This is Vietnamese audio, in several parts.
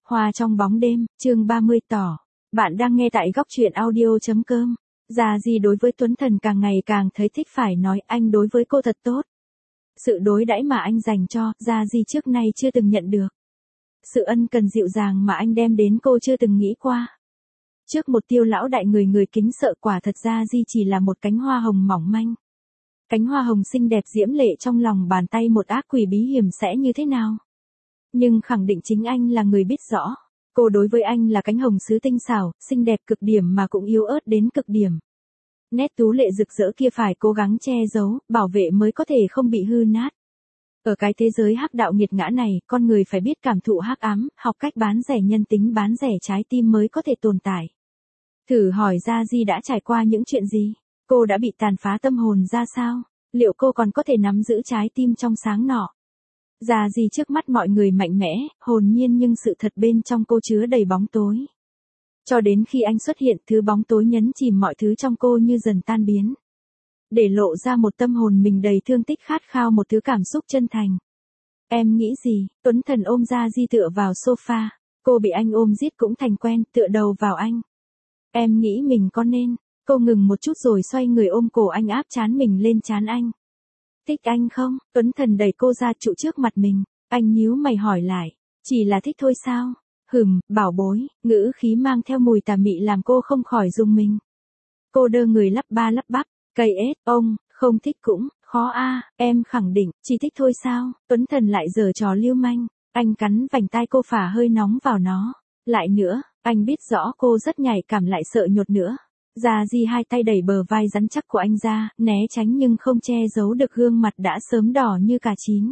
Hoa trong bóng đêm, chương 30 tỏ. Bạn đang nghe tại góc truyện audio.com. Gia Di đối với Tuấn Thần càng ngày càng thấy thích, phải nói anh đối với cô thật tốt. Sự đối đãi mà anh dành cho Gia Di trước nay chưa từng nhận được. Sự ân cần dịu dàng mà anh đem đến cô chưa từng nghĩ qua. Trước một Tiêu lão đại người người kính sợ, quả thật Gia Di chỉ là một cánh hoa hồng mỏng manh. Cánh hoa hồng xinh đẹp diễm lệ trong lòng bàn tay một ác quỷ bí hiểm sẽ như thế nào? Nhưng khẳng định chính anh là người biết rõ. Cô đối với anh là cánh hồng sứ tinh xảo, xinh đẹp cực điểm mà cũng yếu ớt đến cực điểm. Nét tú lệ rực rỡ kia phải cố gắng che giấu, bảo vệ mới có thể không bị hư nát. Ở cái thế giới hắc đạo nghiệt ngã này, con người phải biết cảm thụ hắc ám, học cách bán rẻ nhân tính, bán rẻ trái tim mới có thể tồn tại. Thử hỏi Gia Di đã trải qua những chuyện gì? Cô đã bị tàn phá tâm hồn ra sao? Liệu cô còn có thể nắm giữ trái tim trong sáng nọ? Gia Di trước mắt mọi người mạnh mẽ, hồn nhiên, nhưng sự thật bên trong cô chứa đầy bóng tối. Cho đến khi anh xuất hiện, thứ bóng tối nhấn chìm mọi thứ trong cô như dần tan biến. Để lộ ra một tâm hồn mình đầy thương tích, khát khao một thứ cảm xúc chân thành. Em nghĩ gì? Tuấn Thần ôm Gia Di tựa vào sofa. Cô bị anh ôm giết cũng thành quen, tựa đầu vào anh. Em nghĩ mình có nên... Cô ngừng một chút rồi xoay người ôm cổ anh, áp trán mình lên trán anh. Thích anh không? Tuấn Thần đẩy cô ra trụ trước mặt mình. Anh nhíu mày hỏi lại. Chỉ là thích thôi sao? Bảo bối, ngữ khí mang theo mùi tà mị làm cô không khỏi rùng mình. Cô đơ người lắp ba lắp bắp. Cây ết, ông, không thích cũng, khó a. Em khẳng định, chỉ thích thôi sao? Tuấn Thần lại giở trò lưu manh. Anh cắn vành tai cô, phả hơi nóng vào nó. Lại nữa, anh biết rõ cô rất nhạy cảm, lại sợ nhột nữa. Gia Di hai tay đẩy bờ vai rắn chắc của anh ra, né tránh nhưng không che giấu được gương mặt đã sớm đỏ như cà chín.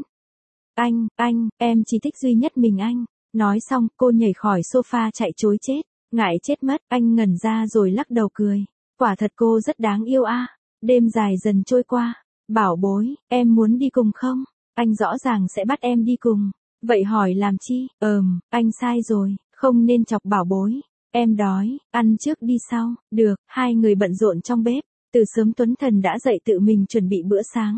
Em chỉ thích duy nhất mình anh. Nói xong, cô nhảy khỏi sofa chạy trối chết. Ngại chết mất, anh ngẩn ra rồi lắc đầu cười. Quả thật cô rất đáng yêu a. Đêm dài dần trôi qua. Bảo bối, em muốn đi cùng không? Anh rõ ràng sẽ bắt em đi cùng. Vậy hỏi làm chi? Anh sai rồi, không nên chọc bảo bối. Em đói, ăn trước đi sau. Được, hai người bận rộn trong bếp. Từ sớm Tuấn Thần đã dậy tự mình chuẩn bị bữa sáng.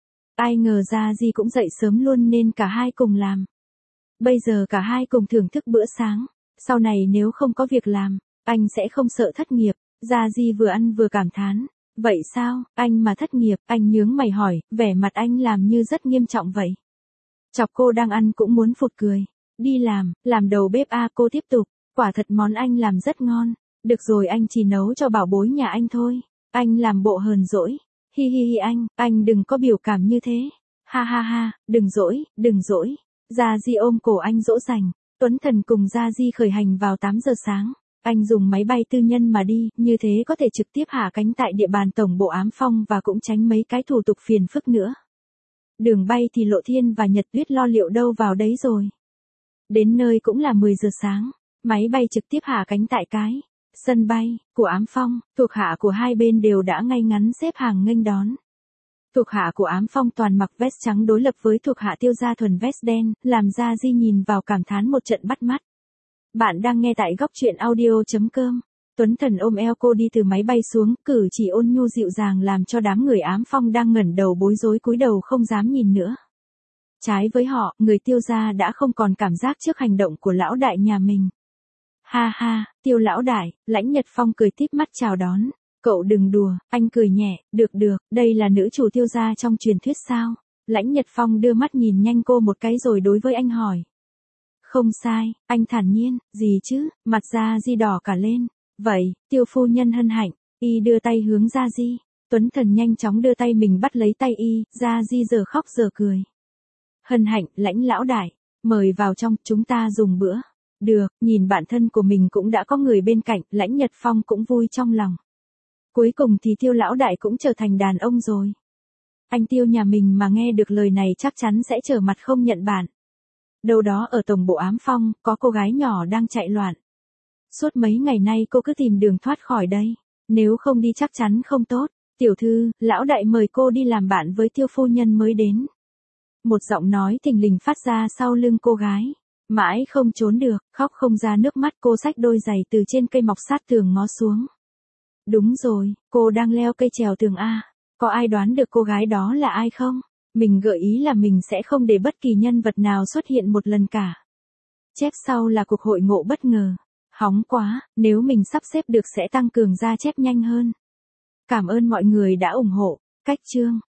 Ai ngờ Gia Di cũng dậy sớm luôn nên cả hai cùng làm. Bây giờ cả hai cùng thưởng thức bữa sáng. Sau này nếu không có việc làm, anh sẽ không sợ thất nghiệp. Gia Di vừa ăn vừa cảm thán. Vậy sao, anh mà thất nghiệp? Anh nhướng mày hỏi, vẻ mặt anh làm như rất nghiêm trọng vậy. Chọc cô đang ăn cũng muốn phụt cười. Đi làm đầu bếp a. Cô tiếp tục. Quả thật món anh làm rất ngon. Được rồi, anh chỉ nấu cho bảo bối nhà anh thôi. Anh làm bộ hờn dỗi. Hi hi hi anh đừng có biểu cảm như thế. Ha ha ha, đừng dỗi. Gia Di ôm cổ anh dỗ dành. Tuấn Thần cùng Gia Di khởi hành vào 8 giờ sáng. Anh dùng máy bay tư nhân mà đi, như thế có thể trực tiếp hạ cánh tại địa bàn tổng bộ Ám Phong và cũng tránh mấy cái thủ tục phiền phức nữa. Đường bay thì Lộ Thiên và Nhật Tuyết lo liệu đâu vào đấy rồi. Đến nơi cũng là 10 giờ sáng. Máy bay trực tiếp hạ cánh tại cái sân bay của Ám Phong, thuộc hạ của hai bên đều đã ngay ngắn xếp hàng nghênh đón. Thuộc hạ của Ám Phong toàn mặc vest trắng đối lập với thuộc hạ Tiêu gia thuần vest đen, làm Gia Di nhìn vào cảm thán một trận bắt mắt. Bạn đang nghe tại góc truyện audio.com. Tuấn Thần ôm eo cô đi từ máy bay xuống, cử chỉ ôn nhu dịu dàng làm cho đám người Ám Phong đang ngẩn đầu bối rối cúi đầu không dám nhìn nữa. Trái với họ, người Tiêu gia đã không còn cảm giác trước hành động của lão đại nhà mình. Ha ha, Tiêu lão đại, Lãnh Nhật Phong cười tít mắt chào đón. Cậu đừng đùa, anh cười nhẹ, được, đây là nữ chủ Tiêu gia trong truyền thuyết sao? Lãnh Nhật Phong đưa mắt nhìn nhanh cô một cái rồi đối với anh hỏi. Không sai, anh thản nhiên, gì chứ? Mặt Gia Di đỏ cả lên. Vậy, Tiêu phu nhân hân hạnh. Y đưa tay hướng Gia Di. Tuấn Thần nhanh chóng đưa tay mình bắt lấy tay Y. Gia Di giờ khóc giờ cười. Hân hạnh, Lãnh lão đại, mời vào trong, chúng ta dùng bữa. Được, nhìn bạn thân của mình cũng đã có người bên cạnh, Lãnh Nhật Phong cũng vui trong lòng. Cuối cùng thì Tiêu lão đại cũng trở thành đàn ông rồi. Anh Tiêu nhà mình mà nghe được lời này chắc chắn sẽ trở mặt không nhận bạn. Đâu đó ở tổng bộ Ám Phong, có cô gái nhỏ đang chạy loạn. Suốt mấy ngày nay cô cứ tìm đường thoát khỏi đây. Nếu không đi chắc chắn không tốt. Tiểu thư, lão đại mời cô đi làm bạn với Tiêu phu nhân mới đến. Một giọng nói thình lình phát ra sau lưng cô gái. Mãi không trốn được, khóc không ra nước mắt, cô xách đôi giày từ trên cây mọc sát tường ngó xuống. Đúng rồi, cô đang leo cây trèo tường a. Có ai đoán được cô gái đó là ai không? Mình gợi ý là mình sẽ không để bất kỳ nhân vật nào xuất hiện một lần cả. Chép sau là cuộc hội ngộ bất ngờ. Hóng quá, nếu mình sắp xếp được sẽ tăng cường ra chép nhanh hơn. Cảm ơn mọi người đã ủng hộ. Cách chương